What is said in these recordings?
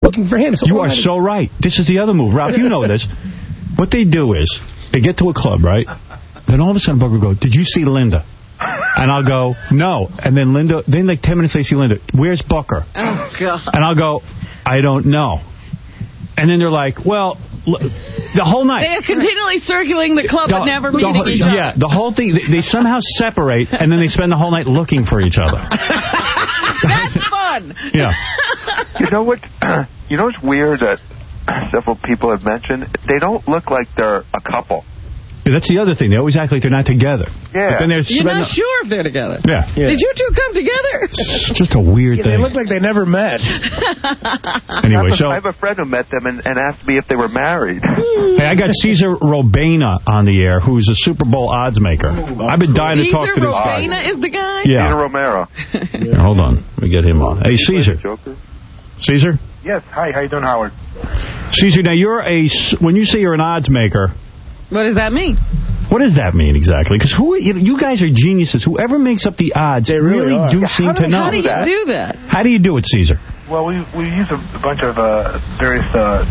looking for him. So you are so right. This is the other move. Ralph, you know this. What they do is, they get to a club, right? Then all of a sudden, Booker will go, did you see Linda? And I'll go, no. And then like 10 minutes they see Linda. Where's Booker? Oh, God. And I'll go, I don't know. And then they're like, well, the whole night. They are continually circling the club but never meeting each other. Yeah, the whole thing, they somehow separate, and then they spend the whole night looking for each other. That's fun. Yeah. You know what? You know what's weird that several people have mentioned? They don't look like they're a couple. Yeah, that's the other thing. They always act like they're not together. Yeah. But then You're not sure if they're together. Yeah. Did you two come together? It's just a weird thing. They look like they never met. Anyway, I have a friend who met them and asked me if they were married. Hey, I got Cesar Robena on the air, who's a Super Bowl odds maker. I've been dying to talk to this guy. Cesar Robena is the guy? Yeah. Peter Romero. Yeah, hold on. Let me get him on. Hey, Cesar. Caesar? Yes. Hi. How you doing, Howard? Caesar, now when you say you're an odds maker, what does that mean? What does that mean exactly? Because you guys are geniuses. Whoever makes up the odds, they really do seem to know. How do you do that? How do you do it, Caesar? Well, we use a bunch of various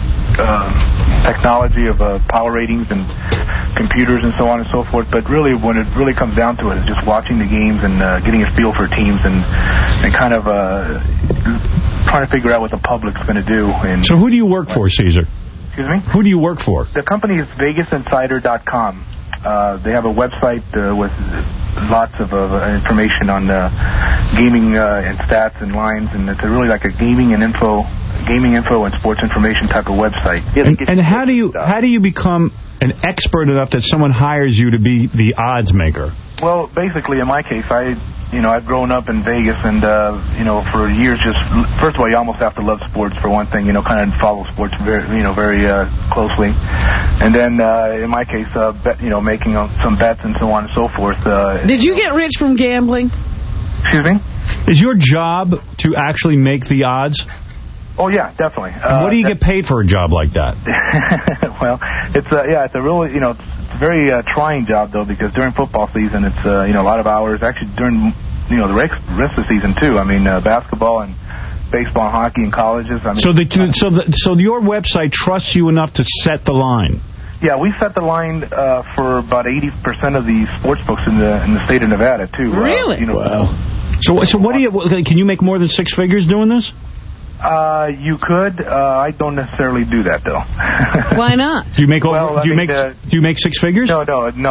technology of power ratings and computers and so on and so forth. But really, when it really comes down to it, it's just watching the games and getting a feel for teams and kind of trying to figure out what the public's going to do. So who do you work for, Caesar? Excuse me? Who do you work for? The company is VegasInsider.com. They have a website with lots of information on gaming and stats and lines, and it's really like a gaming info and sports information type of website. And how do you become an expert enough that someone hires you to be the odds maker? Well, basically, in my case, I've grown up in Vegas, and for years, first of all, you almost have to love sports for one thing, kind of follow sports very closely, and then in my case, making some bets and so on and so forth. Did you get rich from gambling? Excuse me? Is your job to actually make the odds? Oh yeah, definitely. What do you get paid for a job like that? Well, it's a really it's a very trying job though, because during football season it's a lot of hours. Actually during the rest of the season too. I mean basketball and baseball and hockey in colleges. I mean, so your website trusts you enough to set the line. Yeah, we set the line for about 80% of the sports books in the state of Nevada too. Really? Wow. So what do you? Can you make more than six figures doing this? You could. I don't necessarily do that though. Why not? Do you make do you make six figures? No.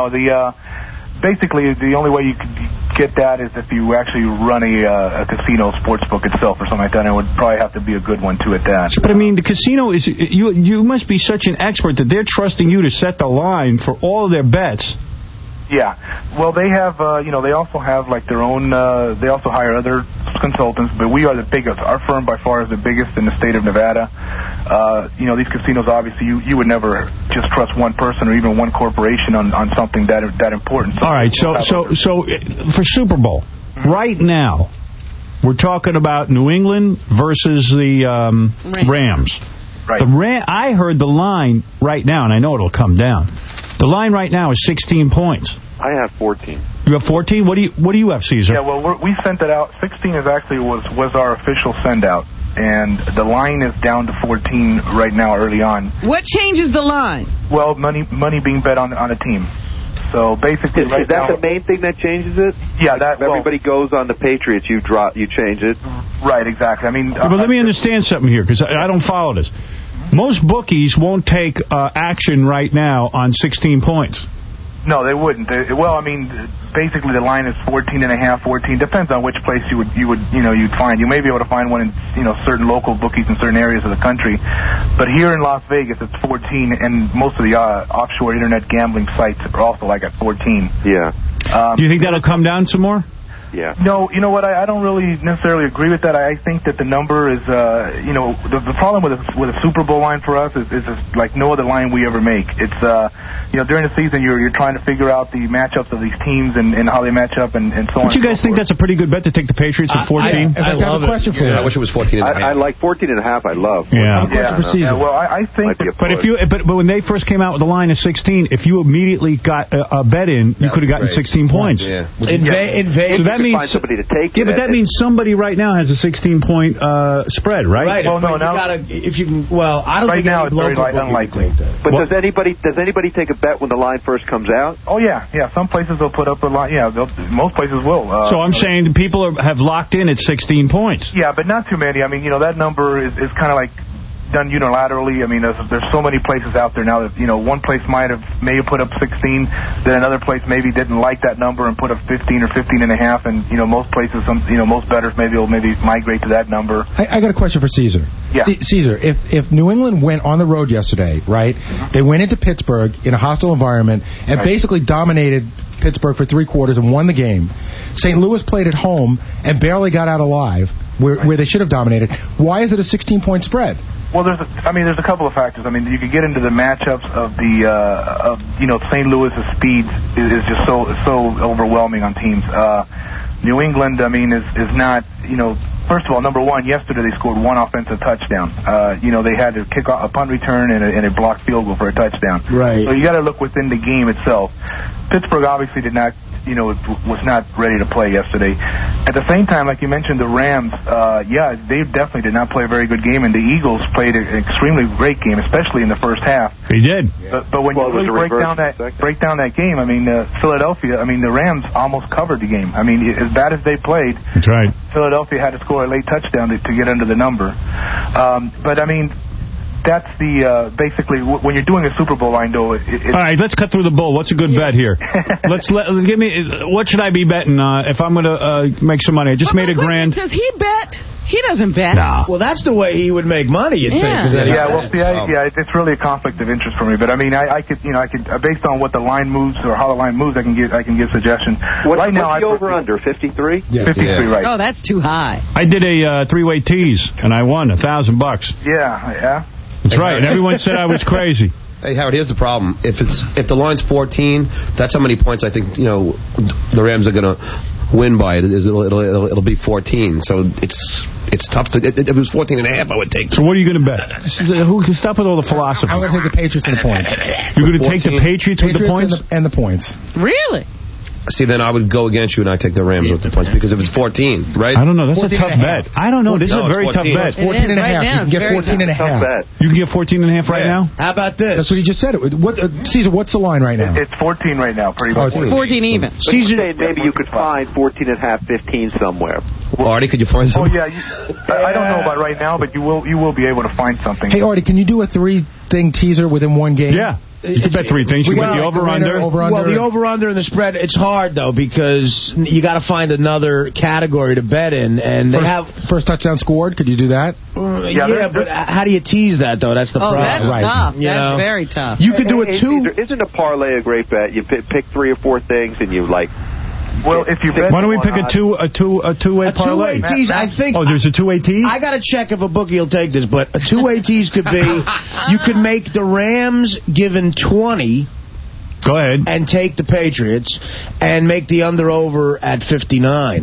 Basically the only way you could get that is if you actually run a casino sports book itself or something like that. And it would probably have to be a good one too at that. But I mean, the casino is you must be such an expert that they're trusting you to set the line for all of their bets. Yeah. Well, they have, they also have like their own, they also hire other consultants, but we are the biggest. Our firm by far is the biggest in the state of Nevada. These casinos, obviously, you would never just trust one person or even one corporation on something that important. All right. So for Super Bowl, right now, we're talking about New England versus the Rams. Right. I heard the line right now, and I know it'll come down. The line right now is 16 points. I have 14. You have 14? What do you have, Caesar? Yeah, well, we sent it out. 16 is actually was our official send out, and the line is down to 14 right now early on. What changes the line? Well, money being bet on a team. So basically, is that the main thing that changes it? Yeah, if everybody goes on the Patriots, you change it. Right, exactly. I mean, but let me understand something here, because I don't follow this. Most bookies won't take action right now on 16 points. No, they wouldn't. Basically the line is 14.5, 14. Depends on which place you'd find. You may be able to find one in certain local bookies in certain areas of the country, but here in Las Vegas it's 14, and most of the offshore internet gambling sites are also like at 14. Yeah. Do you think that'll come down some more? Yeah. No, you know what? I don't really necessarily agree with that. I think that the number is, the problem with a Super Bowl line for us is like no other line we ever make. It's, during the season you're trying to figure out the matchups of these teams and how they match up and so on. Don't you guys think that's a pretty good bet to take the Patriots at 14? I have a question for you. I wish it was 14 and a half. I like 14 and a half. I love. Yeah. Well, I think. But when they first came out with the line of 16, if you immediately got a bet in, you could have gotten 16 points. Yeah. In Vegas. So that that means find somebody to take it. Yeah, but that means somebody right now has a 16-point spread, right? Right. Well, no, now, I don't right think now it's very local unlikely. But does anybody take a bet when the line first comes out? Oh yeah. Some places will put up a line. Yeah, most places will. So I'm saying people have locked in at 16 points. Yeah, but not too many. I mean, that number is kind of like done unilaterally. I mean, there's so many places out there now that, one place may have put up 16, then another place maybe didn't like that number and put up 15 or 15 and a half, and, most places, most bettors will migrate to that number. I got a question for Caesar. Yeah. Caesar, if New England went on the road yesterday, right, they went into Pittsburgh in a hostile environment and basically dominated Pittsburgh for 3 quarters and won the game. St. Louis played at home and barely got out alive, where they should have dominated. Why is it a 16-point spread? Well, there's a couple of factors. I mean, you could get into the matchups of St. Louis's speed is just so overwhelming on teams. New England, is not, first of all, number one, yesterday they scored 1 offensive touchdown. They had to kick off a punt return and a blocked field goal for a touchdown. Right. So you got to look within the game itself. Pittsburgh obviously did not, was not ready to play yesterday. At the same time, like you mentioned, the Rams, they definitely did not play a very good game, and the Eagles played an extremely great game, especially in the first half. They did. But when you really break down that game, Philadelphia, the Rams almost covered the game. As bad as they played, that's right. Philadelphia had to score a late touchdown to get under the number. That's the basically when you're doing a Super Bowl line, though. All right, let's cut through the bull. What's a good bet here? Give me what should I be betting if I'm going to make some money? I just made $1,000. Does he bet? He doesn't bet. No. Well, that's the way he would make money, you'd think. It's really a conflict of interest for me. But I could based on what the line moves or how the line moves, I can give suggestions. What's the over/under? 53? Yeah. 53, right? Oh, that's too high. I did a 3-way tease and I won $1,000. Yeah. That's right. And everyone said I was crazy. Hey, Howard, here's the problem. If the line's 14, that's how many points I think the Rams are going to win by. It'll be 14. So it's tough to. If it was 14 and a half, I would take. So what are you going to bet? Stop with all the philosophy. I'm going to take the Patriots and the points. You're going to take the Patriots with the points and the points. Really? See, then I would go against you and I take the Rams with the points because if it's 14, right? I don't know. That's a tough bet. I don't know. This is a very tough bet. 14 and a half. You can get 14 and a half. You can get 14 and a half right now? How about this? That's what he just said. Caesar, what's the line right now? It's 14 right now, pretty much. 14 even. Caesar, maybe you could find 14 and a half, 15 somewhere. Artie, could you find something? Oh, yeah. I don't know about right now, but you will be able to find something. Hey, Artie, can you do a 3-thing teaser within one game? Yeah. You can bet 3 things. You can bet the over-under. Well, the over-under and the spread, it's hard, though, because you got to find another category to bet in. And first touchdown scored. Could you do that? But how do you tease that, though? That's the problem. That's tough. That's very tough. You could do it, too. Isn't a parlay a great bet? You pick 3 or 4 things, and you, Well, if you bet, why don't we pick a two-way parlay? A 2-way tease, I think. Oh, there's a 2-way tease? I got to check if a bookie will take this, but a 2-way tease could be you could make the Rams given 20. Go ahead. And take the Patriots and make the under-over at 59.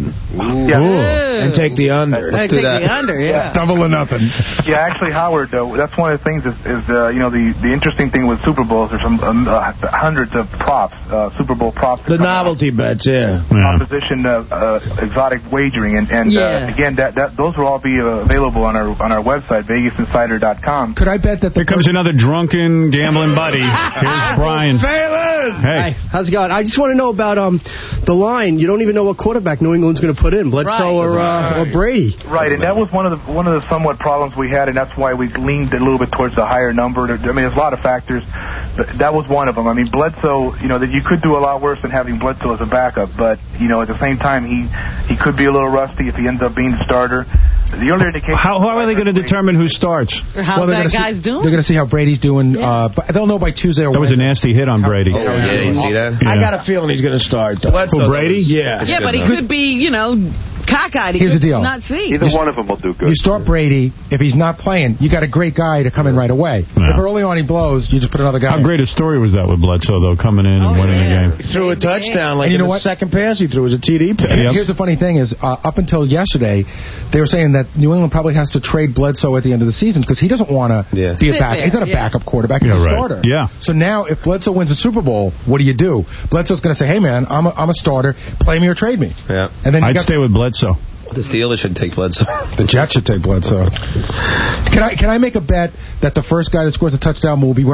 And take the under. Let's do that. Take the under, yeah. Double or nothing. Yeah, actually, Howard, that's one of the things is the interesting thing with Super Bowls, there's some hundreds of props, Super Bowl props. The novelty bets, Opposition, exotic wagering. And again, those will all be available on our website, VegasInsider.com. Could I bet that Here comes another drunken gambling buddy. Here's Brian. Hey, how's it going? I just want to know about the line. You don't even know what quarterback New England's going to put in, Bledsoe or Brady. Right, and that was one of the somewhat problems we had, and that's why we leaned a little bit towards the higher number. There's a lot of factors. But that was one of them. Bledsoe, that you could do a lot worse than having Bledsoe as a backup, but at the same time he could be a little rusty if he ends up being the starter. The earlier indication. How are they going to determine who starts? How that guy's doing? They're going to see how Brady's doing. But they'll know by Tuesday or Wednesday. That was a nasty hit on Brady. Oh, yeah, you see that? I got a feeling he's going to start. Brady? Yeah. Yeah, but he could be, cockeyed. He Here's the could deal. not see. Either one of them will do good. You start Brady. If he's not playing, you got a great guy to come in right away. Yeah. If early on he blows, you just put another guy How in. great a story was that with Bledsoe, though, coming in and winning the game? He threw a touchdown. Like And you know the what? second pass he threw was a TD pass. Yep. Here's the funny thing is, up until yesterday, they were saying that New England probably has to trade Bledsoe at the end of the season because he doesn't want to be a Sit back. there, He's not a backup quarterback. He's a starter. Yeah. So now, if Bledsoe wins the Super Bowl, what do? Bledsoe's going to say, "Hey man, I'm a starter. Play me or trade me." Yeah. And then I'd stay with Bledsoe. The Steelers should take Bledsoe. The Jets should take Bledsoe. Can I make a bet that the first guy that scores a touchdown will be wearing